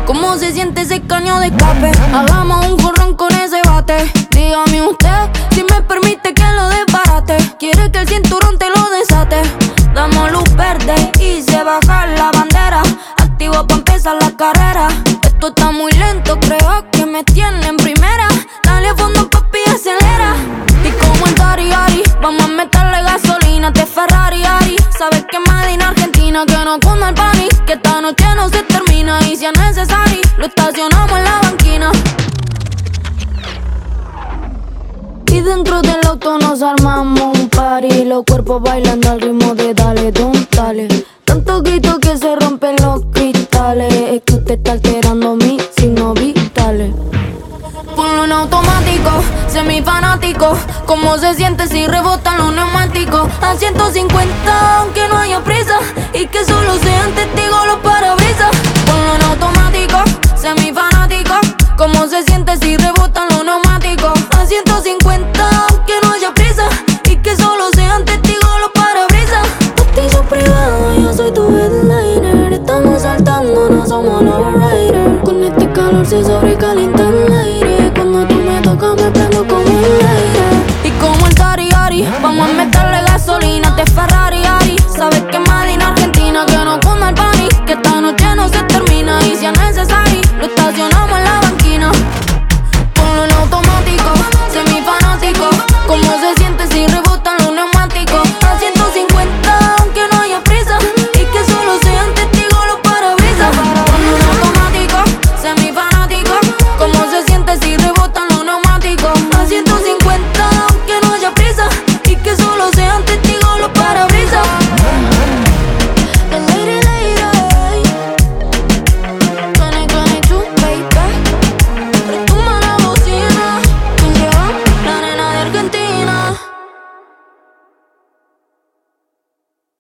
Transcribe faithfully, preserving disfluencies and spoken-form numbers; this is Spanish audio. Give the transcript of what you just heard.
¿Cómo se siente ese caño de escape? Hagamos un jorrón con ese bate. Dígame usted si me permite que lo desbarate. Quiere que el cinturón te lo desate. Damos luz verde y se baja la bandera. Activo pa' empezar la carrera. Esto está muy lento, creo que me tiene en primera. Dale a fondo, papi, acelera. Y como el Dari Ari, vamos a meterle gasolina. Te Ferrari Ari, sabes que Made in Argentina. Que no cunda el pánico, que esta noche no se termina. Y si es necesario, lo estacionamos en la banquina. Y dentro del auto nos armamos un party. Los cuerpos bailando al ritmo de dale, don, dale. Tanto grito que se rompen los cristales. Es que usted está alterando mis signos vitales. Ponlo en automático, semifanático. ¿Cómo se siente si rebotan los neumáticos? A ciento cincuenta, aunque no haya prisa. Y que solo sean testigos los parabrisas. Ponlo en automático, semifanático. ¿Cómo se siente si rebotan los neumáticos? A ciento cincuenta, aunque no haya prisa. Y que solo sean testigos los parabrisas. Pastillo privado, yo soy tu headliner. Estamos saltando, no somos los riders. Con este calor se sobrecalienta el aire. Cuando tú me tocas me prendo como el aire. Y como el Dari Ari, vamos a meterle gasolina. Te Ferrari Ari, sabes que Made in Argentina. Que no cunda el pánico, que esta noche no se termina. Y si es necesario, lo estacionamos